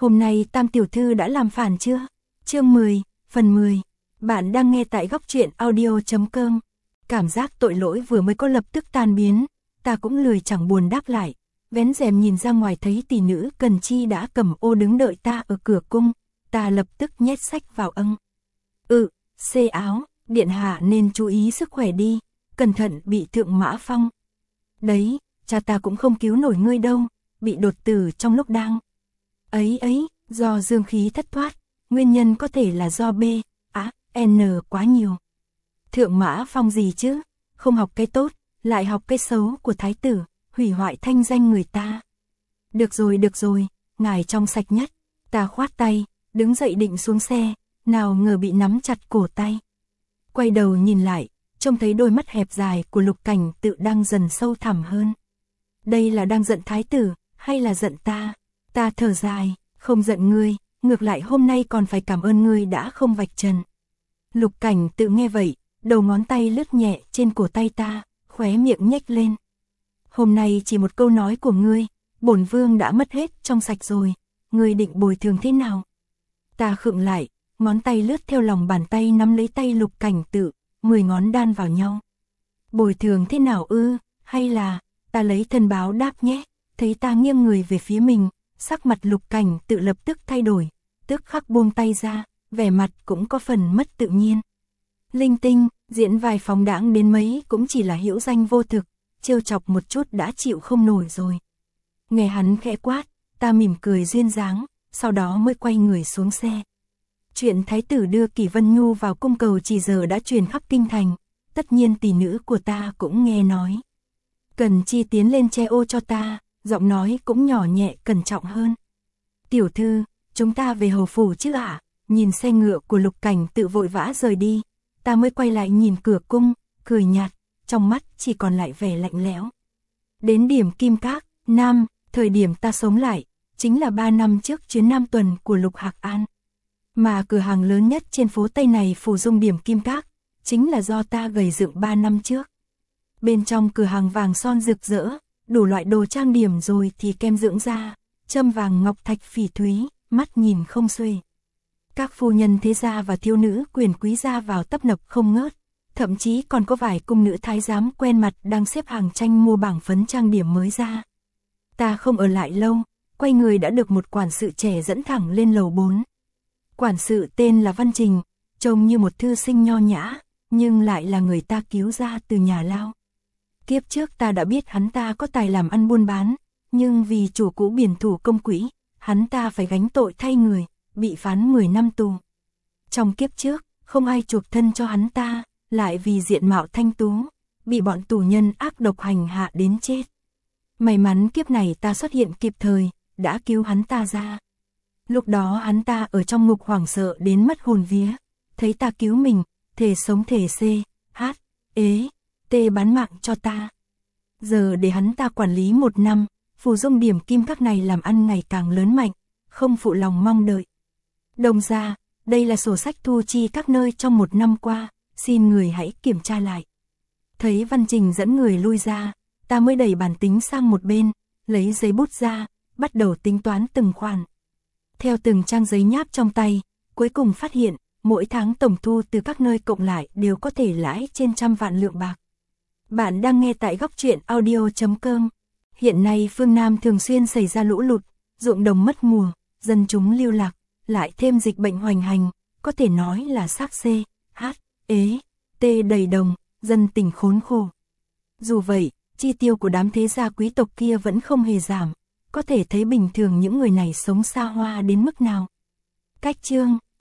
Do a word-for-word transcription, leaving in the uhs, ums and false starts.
Hôm nay Tam tiểu thư đã làm phản chưa? Chương mười, phần mười. Bạn đang nghe tại góc truyện audio chấm com. Cảm giác tội lỗi vừa mới có lập tức tan biến, ta cũng lười chẳng buồn đáp lại. Vén rèm nhìn ra ngoài thấy tỷ nữ Cần Chi đã cầm ô đứng đợi ta ở cửa cung, ta lập tức nhét sách vào âng. Ừ, xê áo, điện hạ nên chú ý sức khỏe đi, cẩn thận bị thượng mã phong. Đấy, cha ta cũng không cứu nổi ngươi đâu, bị đột tử trong lúc đang. Ấy ấy, do dương khí thất thoát, nguyên nhân có thể là do B, á, N quá nhiều. Thượng mã phong gì chứ, không học cái tốt, lại học cái xấu của thái tử, hủy hoại thanh danh người ta. Được rồi được rồi, ngài trong sạch nhất, ta khoát tay, đứng dậy định xuống xe, nào ngờ bị nắm chặt cổ tay. Quay đầu nhìn lại, trông thấy đôi mắt hẹp dài của Lục Cảnh Tự đang dần sâu thẳm hơn. Đây là đang giận thái tử, hay là giận ta? Ta thở dài, không giận ngươi, ngược lại hôm nay còn phải cảm ơn ngươi đã không vạch trần. Lục Cảnh Tự nghe vậy, đầu ngón tay lướt nhẹ trên cổ tay ta, khóe miệng nhếch lên. Hôm nay chỉ một câu nói của ngươi, bổn vương đã mất hết trong sạch rồi, ngươi định bồi thường thế nào? Ta khựng lại, ngón tay lướt theo lòng bàn tay nắm lấy tay Lục Cảnh Tự, mười ngón đan vào nhau. Bồi thường thế nào ư, hay là, ta lấy thân báo đáp nhé, thấy ta nghiêng người về phía mình, sắc mặt Lục Cảnh Tự lập tức thay đổi, tức khắc buông tay ra, vẻ mặt cũng có phần mất tự nhiên. Linh tinh, diễn vài phóng đãng đến mấy cũng chỉ là hữu danh vô thực, trêu chọc một chút đã chịu không nổi rồi. Nghe hắn khẽ quát, ta mỉm cười duyên dáng, sau đó mới quay người xuống xe. Chuyện thái tử đưa Kỷ Vân Nhu vào cung cầu chỉ giờ đã truyền khắp kinh thành, tất nhiên tỷ nữ của ta cũng nghe nói. Cần Chi tiến lên che ô cho ta, giọng nói cũng nhỏ nhẹ cẩn trọng hơn. Tiểu thư, chúng ta về hầu phủ chứ ạ? Nhìn xe ngựa của Lục Cảnh Tự vội vã rời đi, ta mới quay lại nhìn cửa cung, cười nhạt, trong mắt chỉ còn lại vẻ lạnh lẽo. Đến điểm Kim Các, Nam, thời điểm ta sống lại, chính là ba năm trước chuyến Nam tuần của Lục Hạc An. Mà cửa hàng lớn nhất trên phố Tây này phủ dung điểm Kim Các, chính là do ta gầy dựng ba năm trước. Bên trong cửa hàng vàng son rực rỡ, đủ loại đồ trang điểm rồi thì kem dưỡng da, châm vàng ngọc thạch phỉ thúy, mắt nhìn không xuể. Các phu nhân thế gia và thiếu nữ quyền quý gia vào tấp nập không ngớt, thậm chí còn có vài cung nữ thái giám quen mặt đang xếp hàng tranh mua bảng phấn trang điểm mới ra. Ta không ở lại lâu, quay người đã được một quản sự trẻ dẫn thẳng lên lầu bốn. Quản sự tên là Văn Trình, trông như một thư sinh nho nhã, nhưng lại là người ta cứu ra từ nhà lao. Kiếp trước ta đã biết hắn ta có tài làm ăn buôn bán, nhưng vì chủ cũ biển thủ công quỹ, hắn ta phải gánh tội thay người, bị phán mười năm tù. Trong kiếp trước, không ai chuộc thân cho hắn ta, lại vì diện mạo thanh tú, bị bọn tù nhân ác độc hành hạ đến chết. May mắn kiếp này ta xuất hiện kịp thời, đã cứu hắn ta ra. Lúc đó hắn ta ở trong ngục hoảng sợ đến mất hồn vía, thấy ta cứu mình, thể sống thể xê, hát, ế, tê bán mạng cho ta. Giờ để hắn ta quản lý một năm, phủ dung điểm Kim Các này làm ăn ngày càng lớn mạnh, không phụ lòng mong đợi. Đồng ra, đây là sổ sách thu chi các nơi trong một năm qua, xin người hãy kiểm tra lại. Thấy Văn Trình dẫn người lui ra, ta mới đẩy bản tính sang một bên, lấy giấy bút ra, bắt đầu tính toán từng khoản. Theo từng trang giấy nháp trong tay, cuối cùng phát hiện, mỗi tháng tổng thu từ các nơi cộng lại đều có thể lãi trên trăm vạn lượng bạc. Bạn đang nghe tại góc truyện audio chấm com. Hiện nay phương Nam thường xuyên xảy ra lũ lụt, ruộng đồng mất mùa, dân chúng lưu lạc, lại thêm dịch bệnh hoành hành, có thể nói là xác xê, hát, ế, tê đầy đồng, dân tình khốn khổ. Dù vậy, chi tiêu của đám thế gia quý tộc kia vẫn không hề giảm, có thể thấy bình thường những người này sống xa hoa đến mức nào. Cách chương,